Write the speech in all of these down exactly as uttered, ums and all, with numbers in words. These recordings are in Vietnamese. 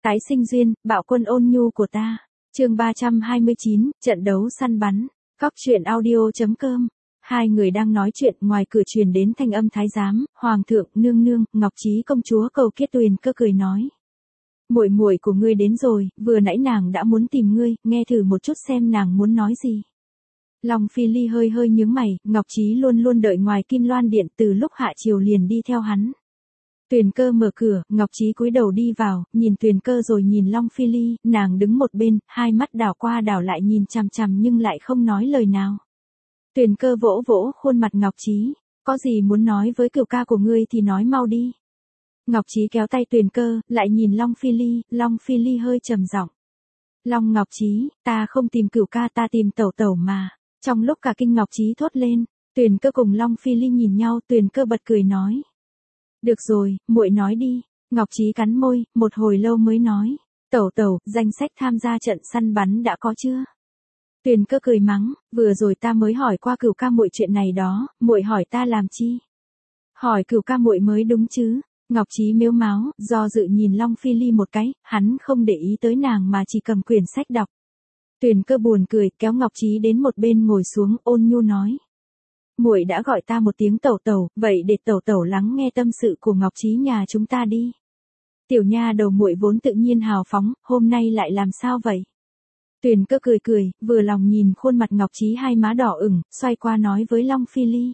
Tái sinh duyên, bạo quân ôn nhu của ta. Chương ba trăm hai mươi chín, trận đấu săn bắn. Góc truyện audio chấm com. Hai người đang nói chuyện, ngoài cửa truyền đến thanh âm thái giám, hoàng thượng, nương nương, Ngọc Trí công chúa cầu kết. Tuyền Cơ cười nói: muội muội của ngươi đến rồi, vừa nãy nàng đã muốn tìm ngươi, nghe thử một chút xem nàng muốn nói gì. Long Phi Ly hơi hơi nhướng mày, Ngọc Trí luôn luôn đợi ngoài Kim Loan điện, từ lúc hạ triều liền đi theo hắn. Tuyền Cơ mở cửa, Ngọc Trí cúi đầu đi vào, nhìn Tuyền Cơ rồi nhìn Long Phi Ly, nàng đứng một bên, hai mắt đảo qua đảo lại nhìn chằm chằm nhưng lại không nói lời nào. Tuyền Cơ vỗ vỗ khuôn mặt Ngọc Trí, có gì muốn nói với cửu ca của ngươi thì nói mau đi. Ngọc Trí kéo tay Tuyền Cơ, lại nhìn Long Phi Ly, Long Phi Ly hơi trầm giọng: Long Ngọc Trí, ta không tìm cửu ca, ta tìm tẩu tẩu mà. Trong lúc cả kinh Ngọc Trí thốt lên, Tuyền Cơ cùng Long Phi Ly nhìn nhau, Tuyền Cơ bật cười nói: được rồi, muội nói đi. Ngọc Trí cắn môi, một hồi lâu mới nói: tẩu tẩu, danh sách tham gia trận săn bắn đã có chưa? Tuyền Cơ cười mắng: vừa rồi ta mới hỏi qua cửu ca muội chuyện này đó, muội hỏi ta làm chi? Hỏi cửu ca muội mới đúng chứ. Ngọc Trí mếu máo, do dự nhìn Long Phi Ly một cái, hắn không để ý tới nàng mà chỉ cầm quyển sách đọc. Tuyền Cơ buồn cười, kéo Ngọc Trí đến một bên ngồi xuống, ôn nhu nói: muội đã gọi ta một tiếng tẩu tẩu, vậy để tẩu tẩu lắng nghe tâm sự của Ngọc Trí nhà chúng ta đi. Tiểu nha đầu muội vốn tự nhiên hào phóng, hôm nay lại làm sao vậy? Tuyền Cơ cười cười, vừa lòng nhìn khuôn mặt Ngọc Trí hai má đỏ ửng, xoay qua nói với Long Phi Ly: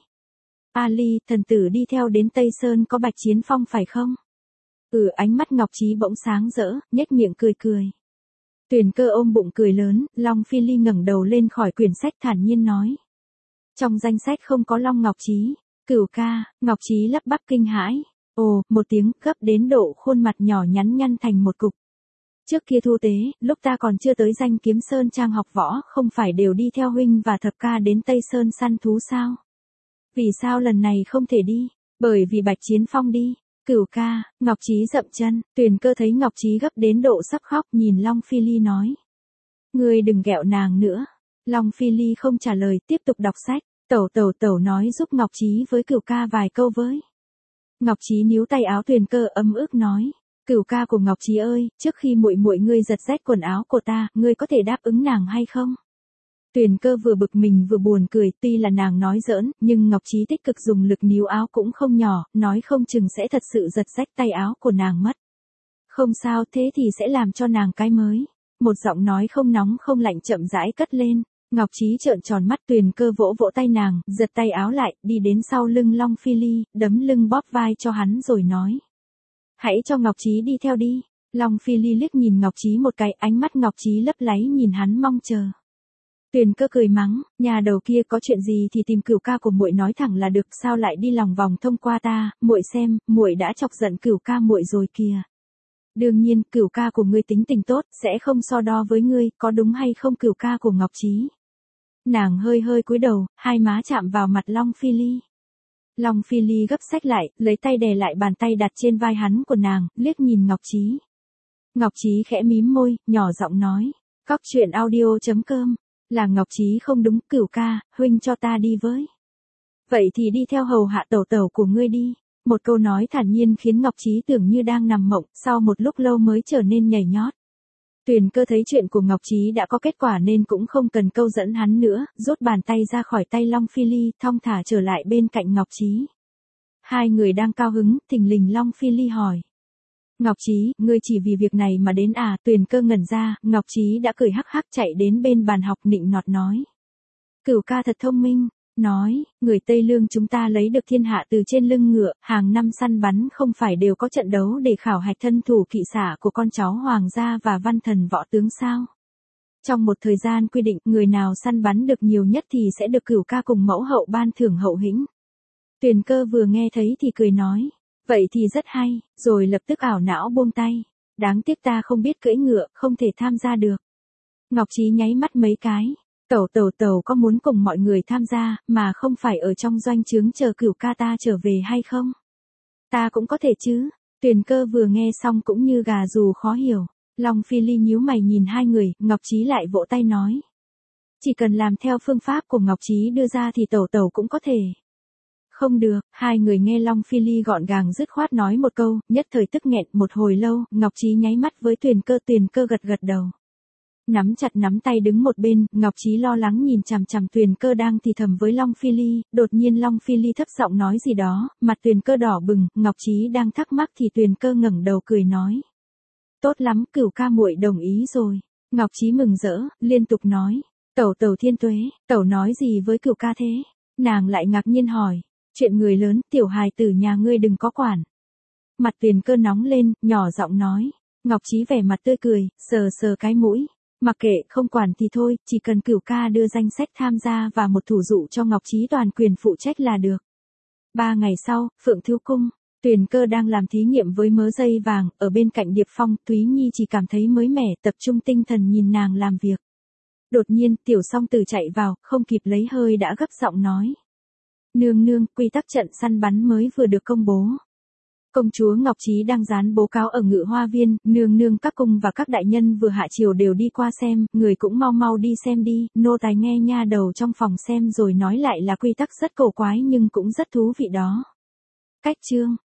A Ly, thần tử đi theo đến Tây Sơn có Bạch Chiến Phong phải không? Ừ, ánh mắt Ngọc Trí bỗng sáng rỡ, nhếch miệng cười cười. Tuyền Cơ ôm bụng cười lớn, Long Phi Ly ngẩng đầu lên khỏi quyển sách thản nhiên nói: trong danh sách không có Long Ngọc Trí. Cửu ca. Ngọc Trí lắp bắp kinh hãi. Ồ, một tiếng, gấp đến độ khuôn mặt nhỏ nhắn nhăn thành một cục. Trước kia thu tế, lúc ta còn chưa tới Danh Kiếm Sơn Trang học võ, không phải đều đi theo huynh và thập ca đến Tây Sơn săn thú sao? Vì sao lần này không thể đi? Bởi vì Bạch Chiến Phong đi. Cửu ca. Ngọc Trí dậm chân. Tuyền Cơ thấy Ngọc Trí gấp đến độ sắp khóc, nhìn Long Phi Ly nói: ngươi đừng ghẹo nàng nữa. Long Phi Ly không trả lời, tiếp tục đọc sách. Tẩu tẩu tẩu nói giúp Ngọc Trí với cửu ca vài câu với. Ngọc Trí níu tay áo Tuyền Cơ ấm ức nói: cửu ca của Ngọc Trí ơi, trước khi muội muội ngươi giật rách quần áo của ta, ngươi có thể đáp ứng nàng hay không? Tuyền Cơ vừa bực mình vừa buồn cười, tuy là nàng nói giỡn, nhưng Ngọc Trí tích cực dùng lực níu áo cũng không nhỏ, nói không chừng sẽ thật sự giật rách tay áo của nàng mất. Không sao, thế thì sẽ làm cho nàng cái mới. Một giọng nói không nóng không lạnh chậm rãi cất lên. Ngọc Trí trợn tròn mắt, Tuyền Cơ vỗ vỗ tay nàng, giật tay áo lại, đi đến sau lưng Long Phi Ly, đấm lưng bóp vai cho hắn rồi nói: hãy cho Ngọc Trí đi theo đi. Long Phi Ly liếc nhìn Ngọc Trí một cái, ánh mắt Ngọc Trí lấp láy nhìn hắn mong chờ. Tuyền Cơ cười mắng: nhà đầu kia, có chuyện gì thì tìm cửu ca của muội nói thẳng là được, sao lại đi lòng vòng thông qua ta? Muội xem, muội đã chọc giận cửu ca muội rồi kìa. Đương nhiên, cửu ca của ngươi tính tình tốt, sẽ không so đo với ngươi, có đúng hay không cửu ca của Ngọc Trí? Nàng hơi hơi cúi đầu, hai má chạm vào mặt Long Phi Ly. Long Phi Ly gấp sách lại, lấy tay đè lại bàn tay đặt trên vai hắn của nàng, liếc nhìn Ngọc Trí. Ngọc Trí khẽ mím môi, nhỏ giọng nói: góc truyện audio chấm com. Là Ngọc Trí không đúng, cửu ca, huynh cho ta đi với. Vậy thì đi theo hầu hạ tẩu tẩu của ngươi đi. Một câu nói thản nhiên khiến Ngọc Trí tưởng như đang nằm mộng, sau một lúc lâu mới trở nên nhảy nhót. Tuyền Cơ thấy chuyện của Ngọc Trí đã có kết quả nên cũng không cần câu dẫn hắn nữa, rút bàn tay ra khỏi tay Long Phi Ly, thong thả trở lại bên cạnh Ngọc Trí. Hai người đang cao hứng, thình lình Long Phi Ly hỏi: Ngọc Trí, ngươi chỉ vì việc này mà đến à? Tuyền Cơ ngẩn ra, Ngọc Trí đã cười hắc hắc chạy đến bên bàn học nịnh nọt nói: cửu ca thật thông minh. Nói, người Tây Lương chúng ta lấy được thiên hạ từ trên lưng ngựa, hàng năm săn bắn không phải đều có trận đấu để khảo hạch thân thủ kỵ xả của con cháu hoàng gia và văn thần võ tướng sao? Trong một thời gian quy định, người nào săn bắn được nhiều nhất thì sẽ được cửu ca cùng mẫu hậu ban thưởng hậu hĩnh. Tuyền Cơ vừa nghe thấy thì cười nói: vậy thì rất hay, rồi lập tức ảo não buông tay. Đáng tiếc ta không biết cưỡi ngựa, không thể tham gia được. Ngọc Trí nháy mắt mấy cái. Tẩu tẩu tẩu có muốn cùng mọi người tham gia, mà không phải ở trong doanh trướng chờ cửu ca ta trở về hay không? Ta cũng có thể chứ. Tuyền Cơ vừa nghe xong cũng như gà dù khó hiểu. Long Phi Ly nhíu mày nhìn hai người, Ngọc Trí lại vỗ tay nói: chỉ cần làm theo phương pháp của Ngọc Trí đưa ra thì tẩu tẩu cũng có thể. Không được, hai người nghe Long Phi Ly gọn gàng dứt khoát nói một câu, nhất thời tức nghẹn một hồi lâu, Ngọc Trí nháy mắt với Tuyền Cơ, Tuyền Cơ gật gật đầu. Nắm chặt nắm tay đứng một bên, Ngọc Trí lo lắng nhìn chằm chằm Tuyền Cơ đang thì thầm với Long Phi Ly, đột nhiên Long Phi Ly thấp giọng nói gì đó, mặt Tuyền Cơ đỏ bừng, Ngọc Trí đang thắc mắc thì Tuyền Cơ ngẩng đầu cười nói. Tốt lắm, Cửu ca muội đồng ý rồi. Ngọc Trí mừng rỡ, liên tục nói, tẩu tẩu thiên tuế, tẩu nói gì với Cửu ca thế? Nàng lại ngạc nhiên hỏi, chuyện người lớn, tiểu hài tử nhà ngươi đừng có quản. Mặt Tuyền Cơ nóng lên, nhỏ giọng nói, Ngọc Trí vẻ mặt tươi cười, sờ sờ cái mũi. Mặc kệ, không quản thì thôi, chỉ cần Cửu ca đưa danh sách tham gia và một thủ dụ cho Ngọc Trí toàn quyền phụ trách là được. Ba ngày sau, Phượng Thiếu Cung, Tuyền Cơ đang làm thí nghiệm với mớ dây vàng, ở bên cạnh Điệp Phong, Thúy Nhi chỉ cảm thấy mới mẻ, tập trung tinh thần nhìn nàng làm việc. Đột nhiên, Tiểu Song Tử chạy vào, không kịp lấy hơi đã gấp giọng nói. Nương nương, quy tắc trận săn bắn mới vừa được công bố. Công chúa Ngọc Trí đang dán bố cáo ở Ngự Hoa Viên, nương nương các cung và các đại nhân vừa hạ triều đều đi qua xem, người cũng mau mau đi xem đi, nô tài nghe nha đầu trong phòng xem rồi nói lại là quy tắc rất cổ quái nhưng cũng rất thú vị đó. Cách chương